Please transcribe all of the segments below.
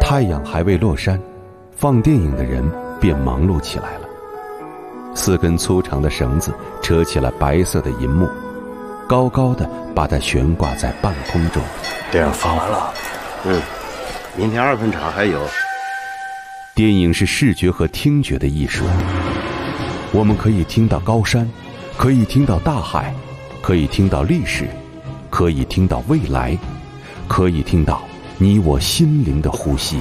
太阳还未落山，放电影的人便忙碌起来了。4根粗长的绳子扯起了白色的银幕，高高的把它悬挂在半空中。 电影放完了， 明天2分场还有。 电影是视觉和听觉的艺术，我们可以听到高山，可以听到大海，可以听到历史，可以听到未来，可以听到你我心灵的呼吸。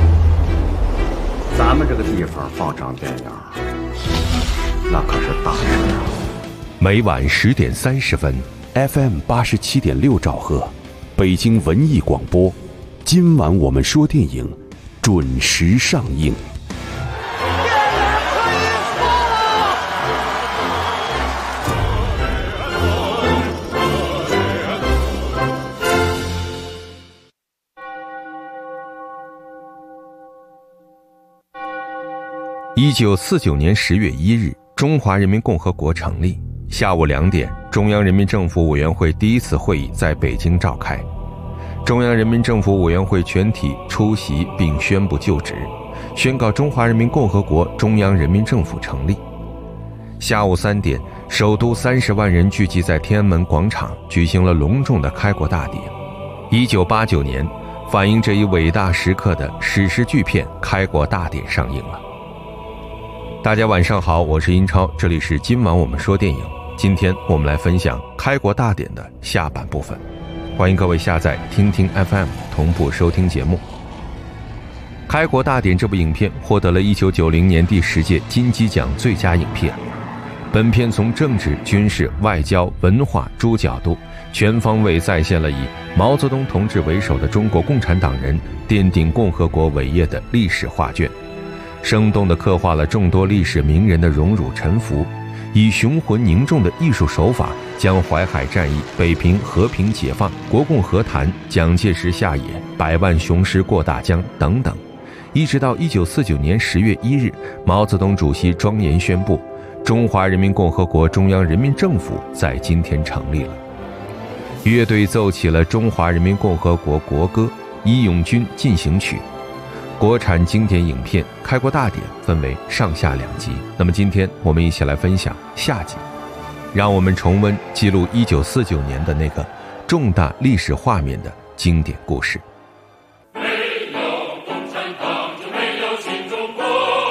咱们这个地方放场电影，那可是大事啊！ 每晚10点30分 ，FM 87.6兆赫，北京文艺广播。今晚我们说电影，准时上映。1949年10月1日，中华人民共和国成立。下午2点，中央人民政府委员会第一次会议在北京召开。中央人民政府委员会全体出席并宣布就职，宣告中华人民共和国中央人民政府成立。下午3点，首都30万人聚集在天安门广场，举行了隆重的开国大典。1989年，反映这一伟大时刻的史诗巨片《开国大典》上映了。大家晚上好，我是英超，这里是今晚我们说电影。今天我们来分享《开国大典》的下半部分，欢迎各位下载听听 FM 同步收听节目。《开国大典》这部影片获得了1990年第10届金鸡奖最佳影片。本片从政治、军事、外交、文化诸角度全方位再现了以毛泽东同志为首的中国共产党人奠定共和国伟业的历史画卷，生动地刻画了众多历史名人的荣辱沉浮，以雄浑凝重的艺术手法将淮海战役、北平和平解放、国共和谈、蒋介石下野、百万雄师过大江等等，一直到1949年10月1日，毛泽东主席庄严宣布，中华人民共和国中央人民政府在今天成立了。乐队奏起了中华人民共和国国歌《义勇军进行曲》。国产经典影片《开国大典》分为上下2集，那么今天我们一起来分享下集，让我们重温记录1949年的那个重大历史画面的经典故事。 没有共产党就没有新中国。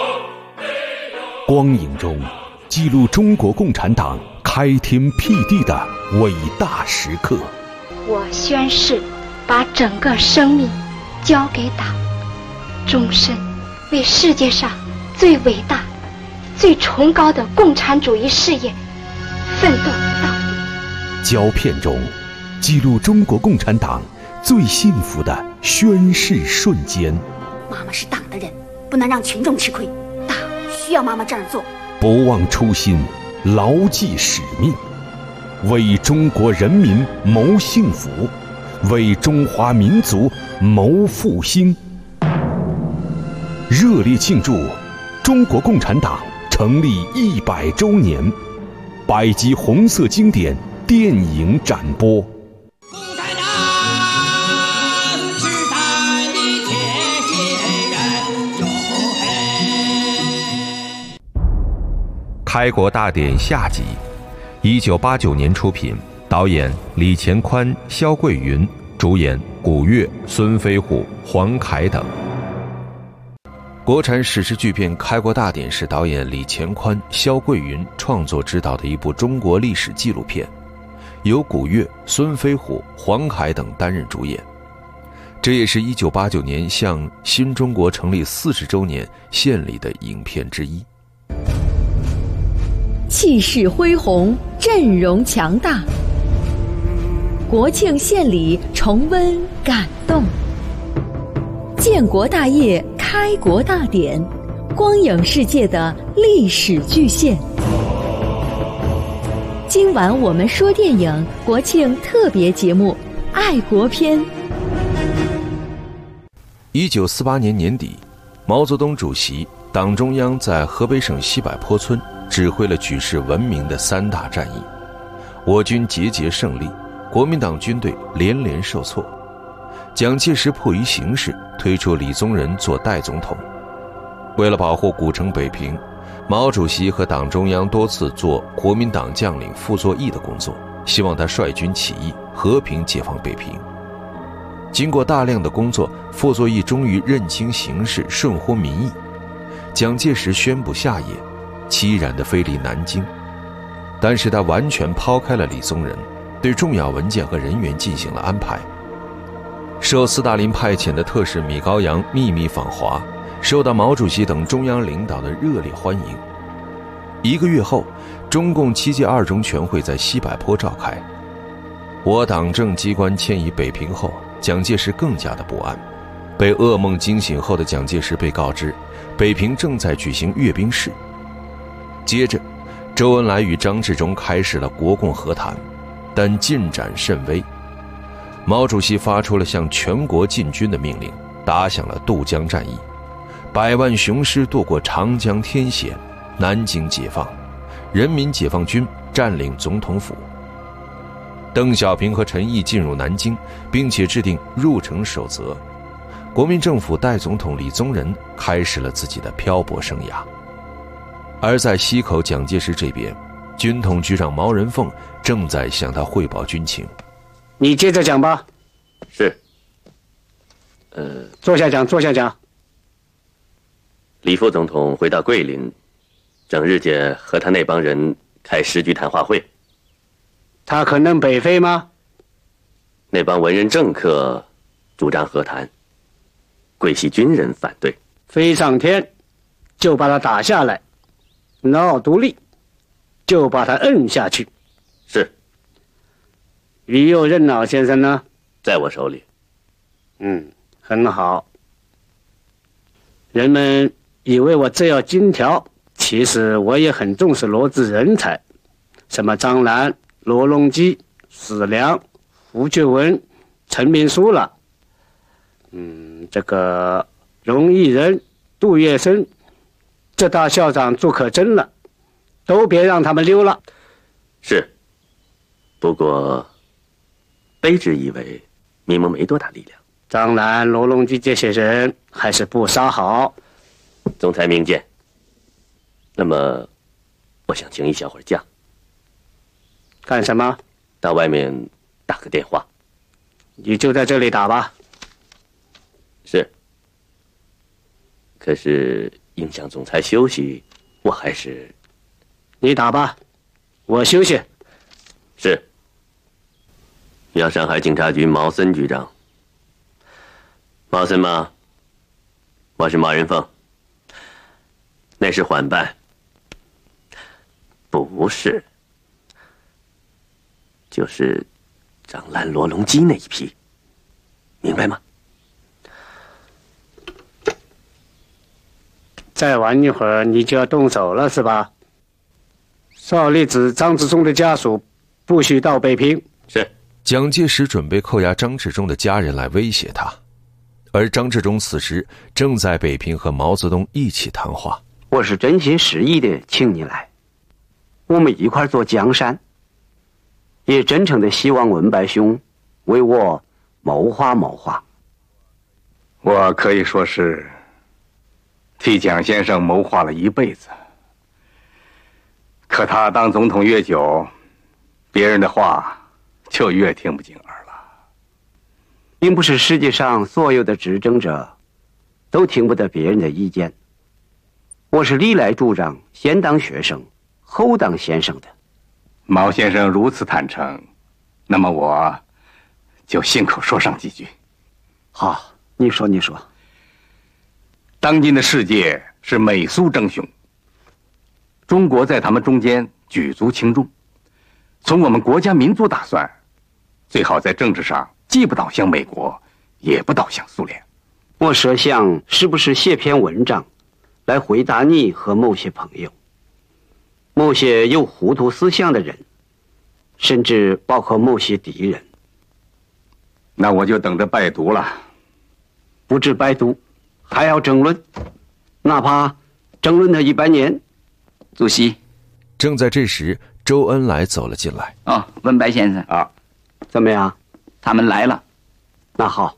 光影中记录中国共产党开天辟地的伟大时刻。 我宣誓把整个生命交给党，终身为世界上最伟大、最崇高的共产主义事业奋斗到底。 胶片中记录中国共产党最幸福的宣誓瞬间。 妈妈是党的人，不能让群众吃亏，党需要妈妈这样做。 不忘初心，牢记使命，为中国人民谋幸福，为中华民族谋复兴。热烈庆祝中国共产党成立100周年，100集红色经典电影展播。 共产党是咱的铁血人，哟嘿！ 开国大典下集，1989年出品，导演李乾宽、肖桂云，主演古月、孙飞虎、黄凯等。国产史诗巨片《开国大典》是导演李乾宽、肖桂云创作执导的一部中国历史纪录片，由古月、孙飞虎、黄凯等担任主演。这也是1989年向新中国成立40周年献礼的影片之一。 气势恢宏，阵容强大，国庆献礼重温感动。建国大业，开国大典，光影世界的历史巨献。今晚我们说电影国庆特别节目《爱国篇》。 1948年年底，毛泽东主席、党中央在河北省西柏坡村指挥了举世闻名的3大战役，我军节节胜利，国民党军队连连受挫。 蒋介石迫于形势，推出李宗仁做代总统。为了保护古城北平，毛主席和党中央多次做国民党将领傅作义的工作，希望他率军起义，和平解放北平。经过大量的工作，傅作义终于认清形势，顺乎民意。蒋介石宣布下野，凄然地飞离南京。但是他完全抛开了李宗仁，对重要文件和人员进行了安排。受斯大林派遣的特使米高扬秘密访华，受到毛主席等中央领导的热烈欢迎。1个月后，中共7届2中全会在西柏坡召开。我党政机关迁移北平后，蒋介石更加的不安。被噩梦惊醒后的蒋介石被告知，北平正在举行阅兵式。接着，周恩来与张治中开始了国共和谈，但进展甚微。毛主席发出了向全国进军的命令，打响了渡江战役，100万雄师渡过长江天险，南京解放，人民解放军占领总统府。邓小平和陈毅进入南京，并且制定入城守则。国民政府代总统李宗仁开始了自己的漂泊生涯。而在西口蒋介石这边，军统局长毛人凤正在向他汇报军情。 你接着讲吧。 是。 坐下讲。 李副总统回到桂林，整日间和他那帮人开10局谈话会。 他可能北飞吗？ 那帮文人政客主张和谈，桂系军人反对。 飞上天，就把他打下来；闹独立，就把他摁下去。 是。 于右任老先生呢？ 在我手里。 很好。人们以为我只要金条，其实我也很重视罗织人才，什么张澜、罗隆基、史良、胡觉文、陈明书了。这个荣毅仁、杜月笙，这大校长朱可桢了，都别让他们溜了。 是。不过卑职以为民盟没多大力量。 张澜、罗隆基这些人还是不杀好。 总裁明鉴。那么我想请一小会儿假。 干什么？ 到外面打个电话。 你就在这里打吧。 是。可是影响总裁休息，我还是…… 你打吧，我休息。 是。要上海警察局毛森局长。毛森吗？我是毛人凤。那是缓办。不是。就是张澜、罗隆基那一批，明白吗？ 再晚一会儿你就要动手了是吧？邵力子、张治中的家属不许到北平。 是。 蒋介石准备扣押张治中的家人来威胁他，而张治中此时正在北平和毛泽东一起谈话。 我是真心实意的请你来，我们一块做江山，也真诚的希望文白兄为我谋划谋划。 我可以说是替蒋先生谋划了一辈子，可他当总统越久，别人的话就越听不进耳了。 并不是世界上所有的执政者都听不得别人的意见，我是历来主张先当学生后当先生的。 毛先生如此坦诚，那么我就信口说上几句。 好，你说。 当今的世界是美苏争雄，中国在他们中间举足轻重。从我们国家民族打算，最好在政治上既不倒向美国，也不倒向苏联。 我设想是不是写篇文章来回答你和某些朋友，某些有糊涂思想的人，甚至包括某些敌人。 那我就等着拜读了。 不止拜读，还要争论，哪怕争论他100年。 主席。 正在这时，周恩来走了进来。 文白先生啊，怎么样？ 他们来了。 那好，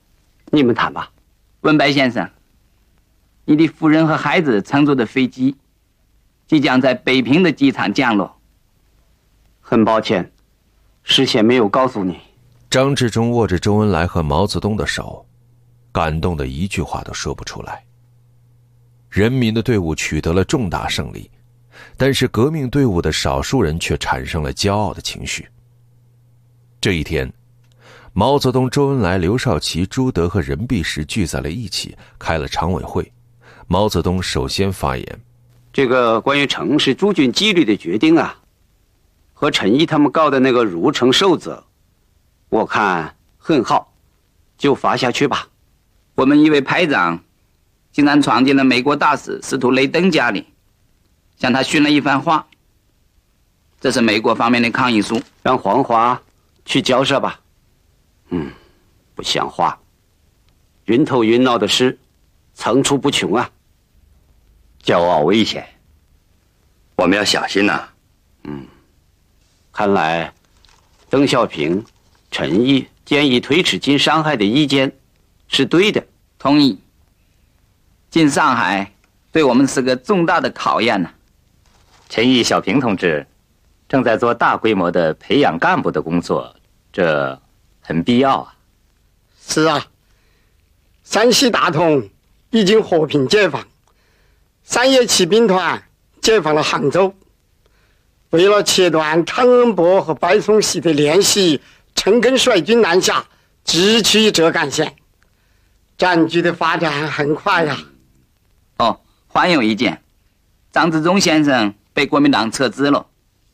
你们谈吧。 文白先生，你的夫人和孩子乘坐的飞机即将在北平的机场降落。 很抱歉，事先没有告诉你。 张治中握着周恩来和毛泽东的手，感动的一句话都说不出来。人民的队伍取得了重大胜利，但是革命队伍的少数人却产生了骄傲的情绪。这一天，毛泽东、周恩来、刘少奇、朱德和任弼时聚在了一起，开了常委会。毛泽东首先发言： 这个关于城市驻军纪律的决定啊，和陈毅他们搞的那个如城守则，我看很好，就发下去吧。 我们一位排长竟然闯进了美国大使司徒雷登家里，向他训了一番话。这是美国方面的抗议书， 让黄华去交涉吧。不像话，晕头晕脑的事层出不穷啊。 骄傲危险，我们要小心呐。 看来邓小平、陈毅建议推迟进上海的意见是对的。 同意。进上海对我们是个重大的考验呢。 陈毅、小平同志正在做大规模的培养干部的工作，这很必要啊。 是啊，山西大同已经和平解放，3野骑兵团解放了杭州。为了切断汤恩伯和白崇禧的联系，陈赓率军南下，直取浙赣县。战局的发展很快呀。 还有一件，张治中先生被国民党撤资了。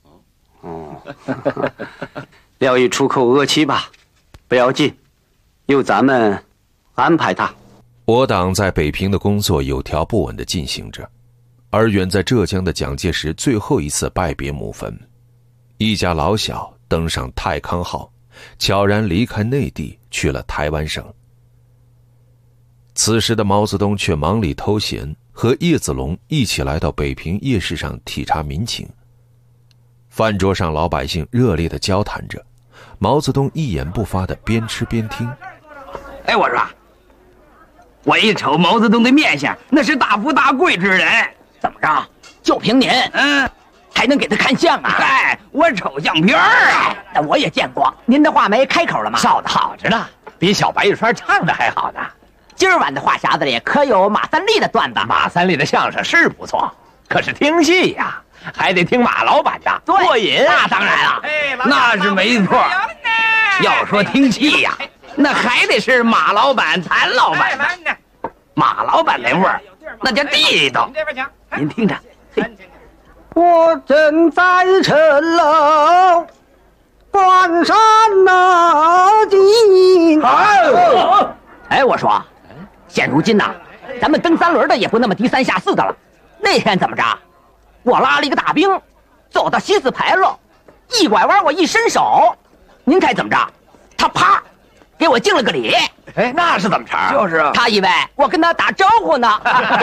廖一出口恶气吧，不要紧，由咱们安排他。 我党在北平的工作有条不紊地进行着，而远在浙江的蒋介石最后一次拜别母坟，一家老小登上太康号，悄然离开内地，去了台湾省。此时的毛泽东却忙里偷闲，和叶子龙一起来到北平夜市上体察民情。饭桌上老百姓热烈地交谈着，毛泽东一言不发地边吃边听。 我说，我一瞅毛泽东的面相，那是大富大贵之人， 怎么着？就凭您，还能给他看相啊？ 我瞅相片啊。 那我也见过。您的话梅开口了吗？ 烧得好着呢，比小白玉川唱的还好呢。 今儿晚的话匣子里可有马三立的段子？ 马三立的相声是不错，可是听戏呀，还得听马老板的，过瘾。 那当然了， 那是没错。要说听戏呀，那还得是马老板、谭老板。马老板那味儿，那叫地道。您听着。 我正在城楼关山那进。 我说，现如今呐，咱们蹬三轮的也不那么低三下四的了。那天怎么着？我拉了一个大兵，走到西四牌楼，一拐弯，我一伸手，您猜怎么着？他啪，给我敬了个礼。 那是怎么着？ 就是他以为我跟他打招呼呢。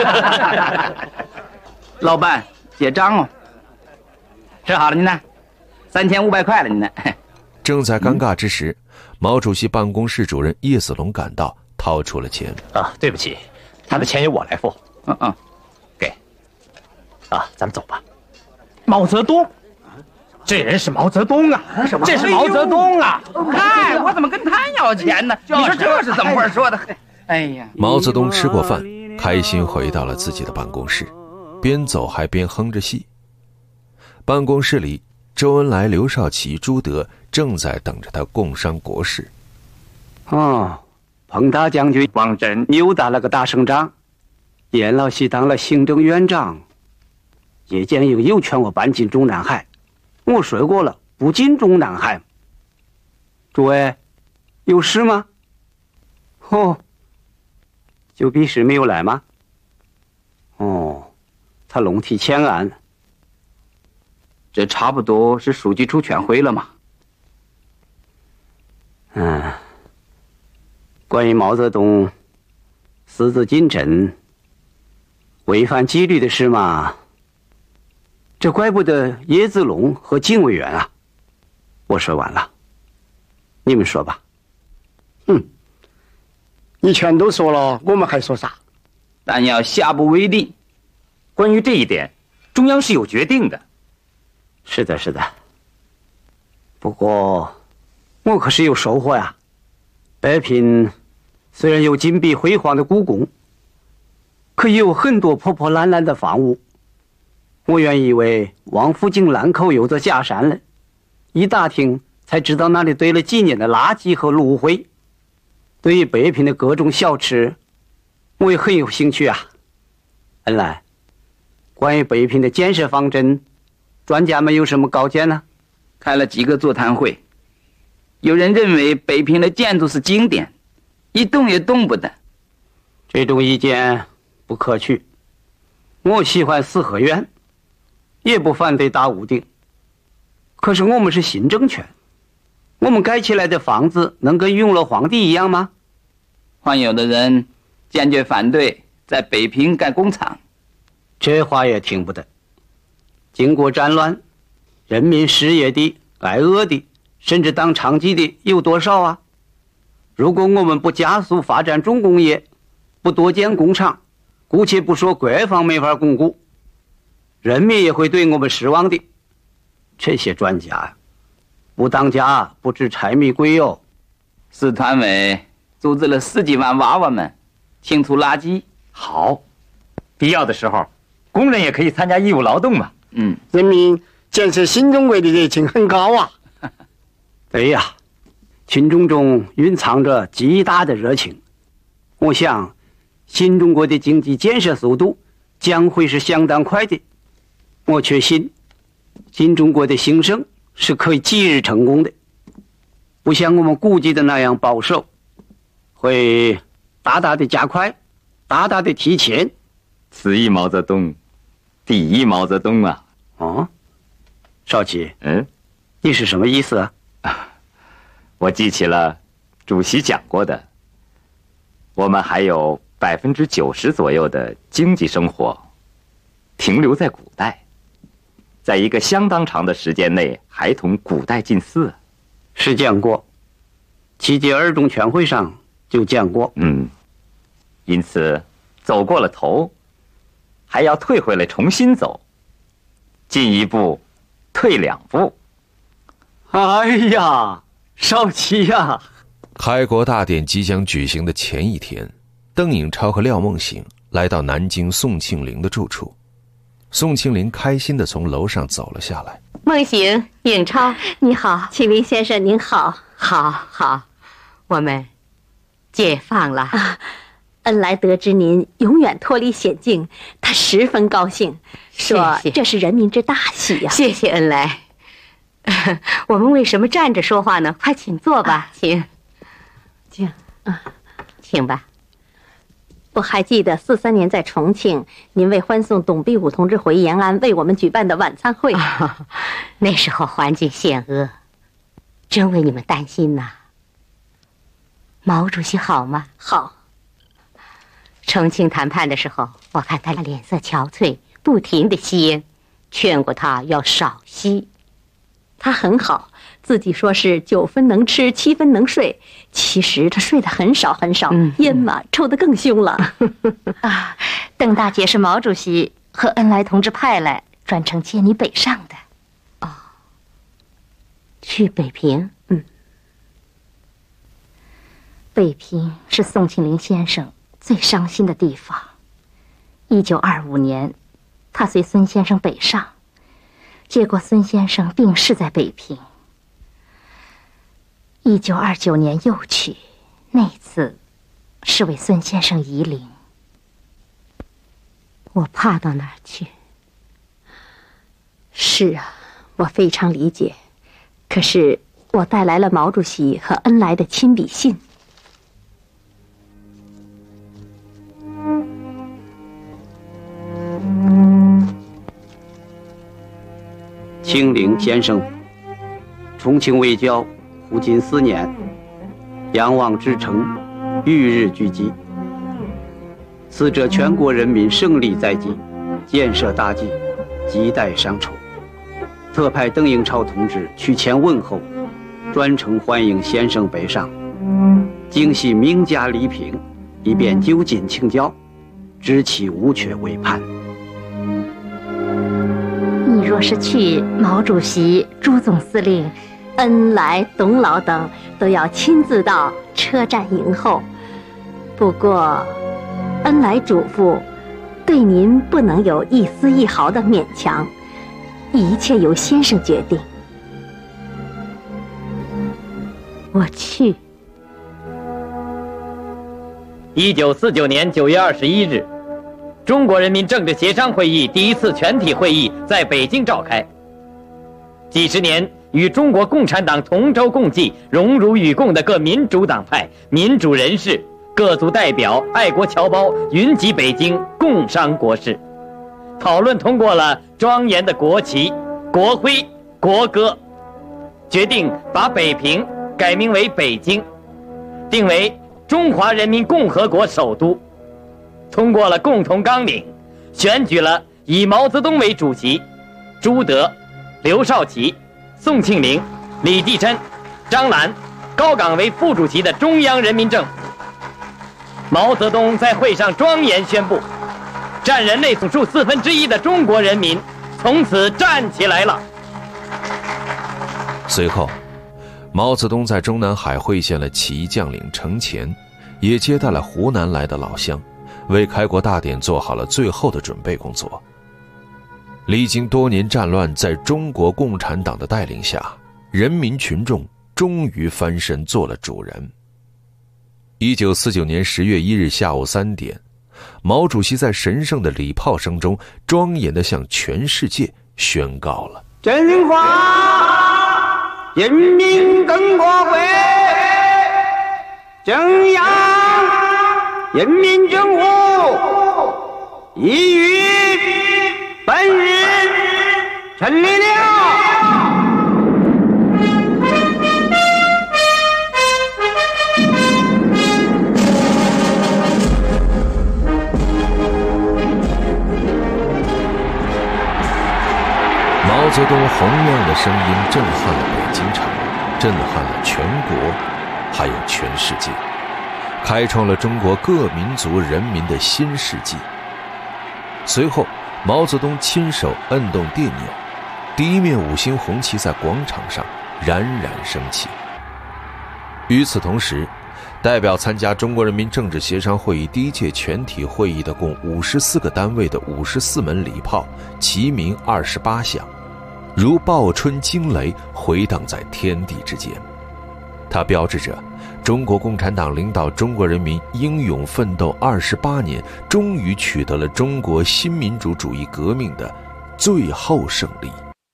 老伴，结账哦。吃好了您呢，3500块了您呢。 正在尴尬之时，毛主席办公室主任叶子龙赶到，掏出了钱。 对不起，他的钱由我来付。给。咱们走吧。毛泽东，这人是毛泽东啊！这是毛泽东啊！ 我怎么跟他要钱呢？你说这是怎么话说的？ 毛泽东吃过饭，开心回到了自己的办公室，边走还边哼着戏。办公室里，周恩来、刘少奇、朱德正在等着他共商国事。 彭大将军王震又打了个大胜仗，阎老西当了行政院长。叶剑英又劝我搬进中南海，我说过了，不进中南海。诸位，有事吗？就必是没有来吗？他龙体欠安。 这差不多是书记处全会了嘛。 关于毛泽东私自进城违反纪律的事嘛，这怪不得叶子龙和警卫员啊。我说完了，你们说吧。 你全都说了，我们还说啥？ 但要下不为例。 关于这一点，中央是有决定的。 是的，是的。不过，我可是有收获呀。北平虽然有金碧辉煌的故宫，可也有很多破破烂烂的房屋。我原以为往附近烂口有座假山了，一打听才知道那里堆了几年的垃圾和炉灰。对于北平的各种小吃，我也很有兴趣啊。恩来，关于北平的建设方针，专家们有什么高见呢？ 开了几个座谈会，有人认为北平的建筑是经典，一动也动不得。 这种意见不可取。我喜欢四合院，也不反对大屋顶。可是我们是新政权，我们盖起来的房子能跟永乐皇帝一样吗？ 还有的人坚决反对在北平盖工厂。 这话也听不得。经过战乱，人民失业的、挨饿的，甚至当娼妓的有多少啊？如果我们不加速发展重工业，不多建工厂，姑且不说国防没法巩固，人民也会对我们失望的。这些专家呀，不当家不知柴米贵哟。 市团委组织了10几万娃娃们清除垃圾。 好，必要的时候，工人也可以参加义务劳动嘛。 人民建设新中国的热情很高啊。 对呀，群众中蕴藏着极大的热情。我想，新中国的经济建设速度将会是相当快的。我确信，新中国的兴盛是可以即日成功的，不像我们估计的那样保守，会大大的加快，大大的提前。 此一毛泽东，第一毛泽东啊！ 哦，少奇，你是什么意思啊？ 我记起了主席讲过的，我们还有90%左右的经济生活停留在古代，在一个相当长的时间内还同古代近似。 是讲过，7届2中全会上就讲过。 因此走过了头，还要退回来重新走，进一步，退2步。 哎呀，少奇呀！ 开国大典即将举行的前一天，邓颖超和廖梦醒来到南京宋庆龄的住处。宋庆龄开心地从楼上走了下来。 梦醒、颖超，你好，庆龄先生您好，好，我们解放了。 恩来得知您永远脱离险境，他十分高兴，说这是人民之大喜呀。 谢谢恩来。我们为什么站着说话呢？快请坐吧，请，请吧。 我还记得43年在重庆，您为欢送董必武同志回延安为我们举办的晚餐会。 那时候环境险恶，真为你们担心呐。毛主席好吗？ 好。 重庆谈判的时候，我看他脸色憔悴，不停地吸烟，劝过他要少吸。 他很好，自己说是9分能吃7分能睡，其实他睡得很少很少，烟嘛抽得更凶了。 邓大姐是毛主席和恩来同志派来专程接你北上的。去北平？ 北平是宋庆龄先生最伤心的地方。1925年，他随孙先生北上，结果孙先生病逝在北平。1929年又去，那次是为孙先生移灵。我怕到哪儿去？是啊，我非常理解。可是我带来了毛主席和恩来的亲笔信。 庆龄先生，重庆卫教胡金4年，仰望之城，与日俱进。此者全国人民胜利在即，建设大计，亟待商筹。特派邓颖超同志去前问候，专程欢迎先生北上。京系名家礼品以便究竟请教，知其无缺为盼。 你若是去，毛主席、朱总司令、恩来、董老等都要亲自到车站迎候。不过，恩来嘱咐，对您不能有一丝一毫的勉强，一切由先生决定。我去。 1949年9月21日，中国人民政治协商会议第一次全体会议在北京召开。几十年与中国共产党同舟共济、荣辱与共的各民主党派、民主人士、各族代表、爱国侨胞云集北京，共商国事，讨论通过了庄严的国旗、国徽、国歌，决定把北平改名为北京，定为中华人民共和国首都，通过了共同纲领，选举了以毛泽东为主席，朱德、刘少奇、宋庆龄、李济琛、张澜、高岗为副主席的中央人民政府。毛泽东在会上庄严宣布，占人类总数1/4的中国人民从此站起来了。 随后，毛泽东在中南海会见了起义将领程潜，也接待了湖南来的老乡，为开国大典做好了最后的准备工作。历经多年战乱，在中国共产党的带领下，人民群众终于翻身做了主人。1949年10月1日下午3点，毛主席在神圣的礼炮声中庄严地向全世界宣告了： 中华人民共和国中央人民政府已于本日成立了。 毛泽东洪亮的声音震撼了北京城，震撼了全国，还有全世界，开创了中国各民族人民的新世纪。随后，毛泽东亲手摁动电钮，第一面5星红旗在广场上冉冉升起。与此同时，代表参加中国人民政治协商会议第一届全体会议的共54个单位的54门礼炮齐鸣28响，如报春惊雷，回荡在天地之间。它标志着中国共产党领导中国人民英勇奋斗28年，终于取得了中国新民主主义革命的最后胜利。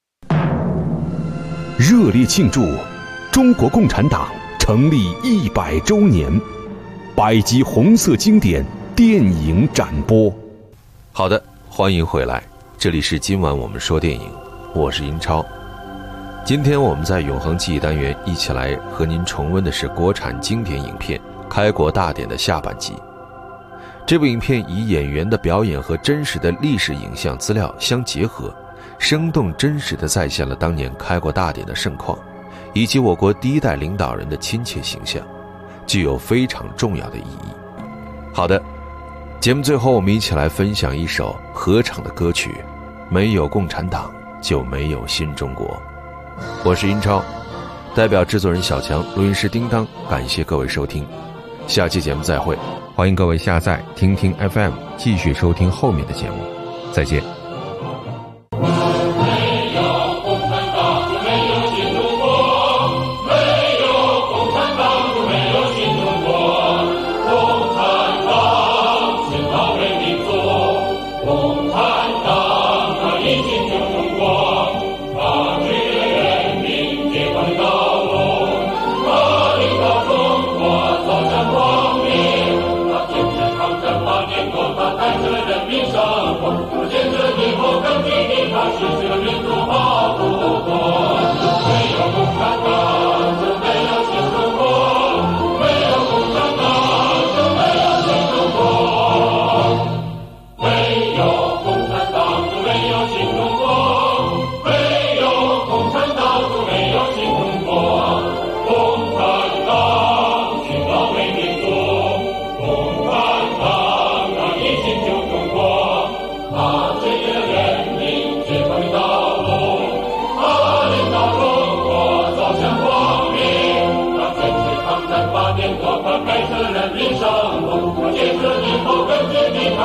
热烈庆祝中国共产党成立100周年，100集红色经典电影展播。 好的，欢迎回来，这里是今晚我们说电影，我是英超。今天我们在永恒记忆单元一起来和您重温的是国产经典影片《开国大典》的下半集。这部影片以演员的表演和真实的历史影像资料相结合，生动真实地再现了当年开国大典的盛况，以及我国第一代领导人的亲切形象，具有非常重要的意义。好的，节目最后我们一起来分享一首合唱的歌曲，没有共产党就没有新中国。我是英超，代表制作人小强，录音师叮当，感谢各位收听，下期节目再会。 欢迎各位下载听听 FM， 继续收听后面的节目，再见。 见证人民生活，见证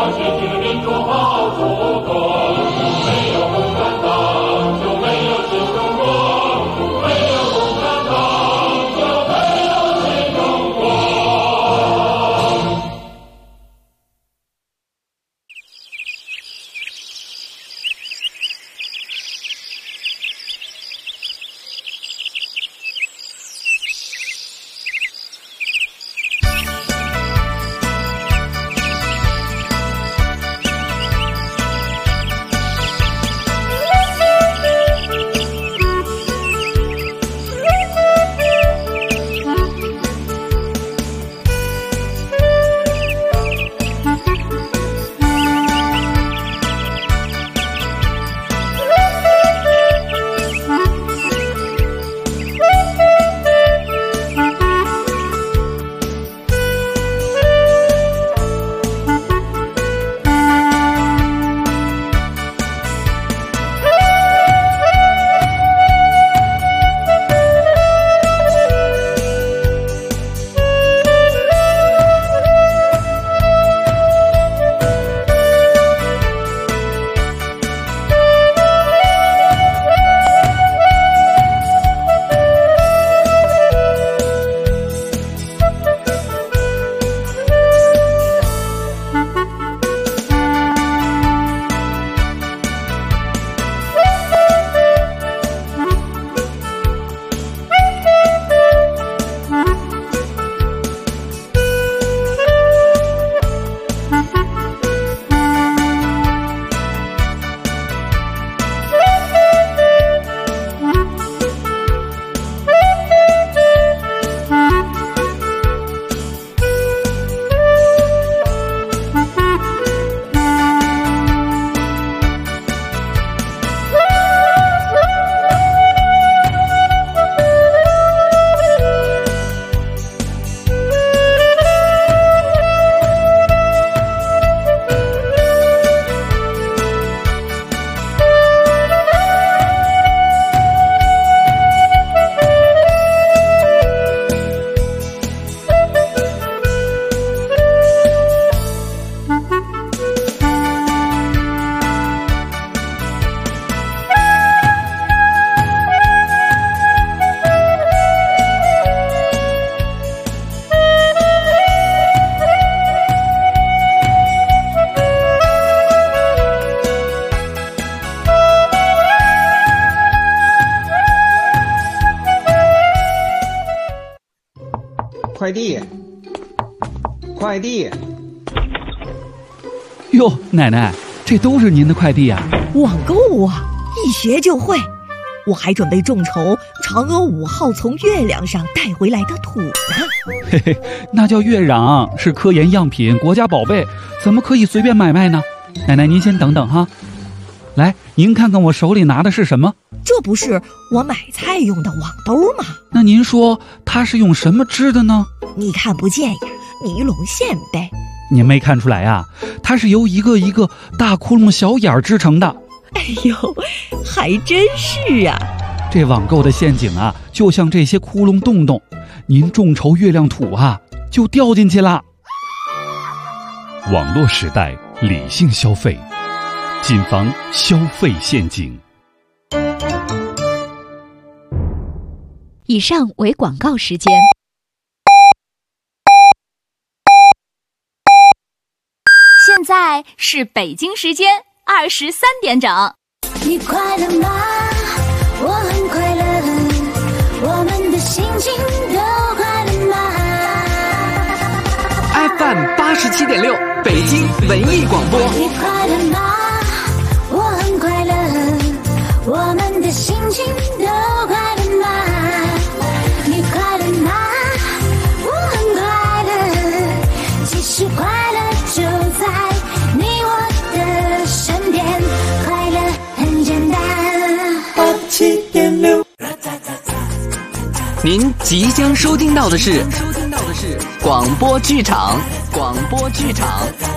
快递，快递！ 哟，奶奶，这都是您的快递啊！ 网购啊，一学就会。我还准备众筹嫦娥5号从月亮上带回来的土呢。 嘿嘿，那叫月壤，是科研样品，国家宝贝，怎么可以随便买卖呢？奶奶，您先等等哈。来，您看看我手里拿的是什么？ 这不是我买菜用的网兜吗？ 那您说它是用什么织的呢？ 你看不见呀，尼龙线呗。 您没看出来啊？它是由一个一个大窟窿小眼儿织成的。 哎呦，还真是啊！ 这网购的陷阱啊，就像这些窟窿洞洞，您众筹月亮土啊，就掉进去了。 网络时代，理性消费，谨防消费陷阱。 以上为广告时间。 现在是北京时间23点整。 你快乐吗？我很快乐，我们的心情都快乐吗 ？FM 87.6，北京文艺广播。 你快乐吗？我很快乐，我们的心情都快乐吗？你快乐吗？我很快乐，其实快乐就在你我的身边，快乐很简单。87.6， 您即将收听到的是广播剧场。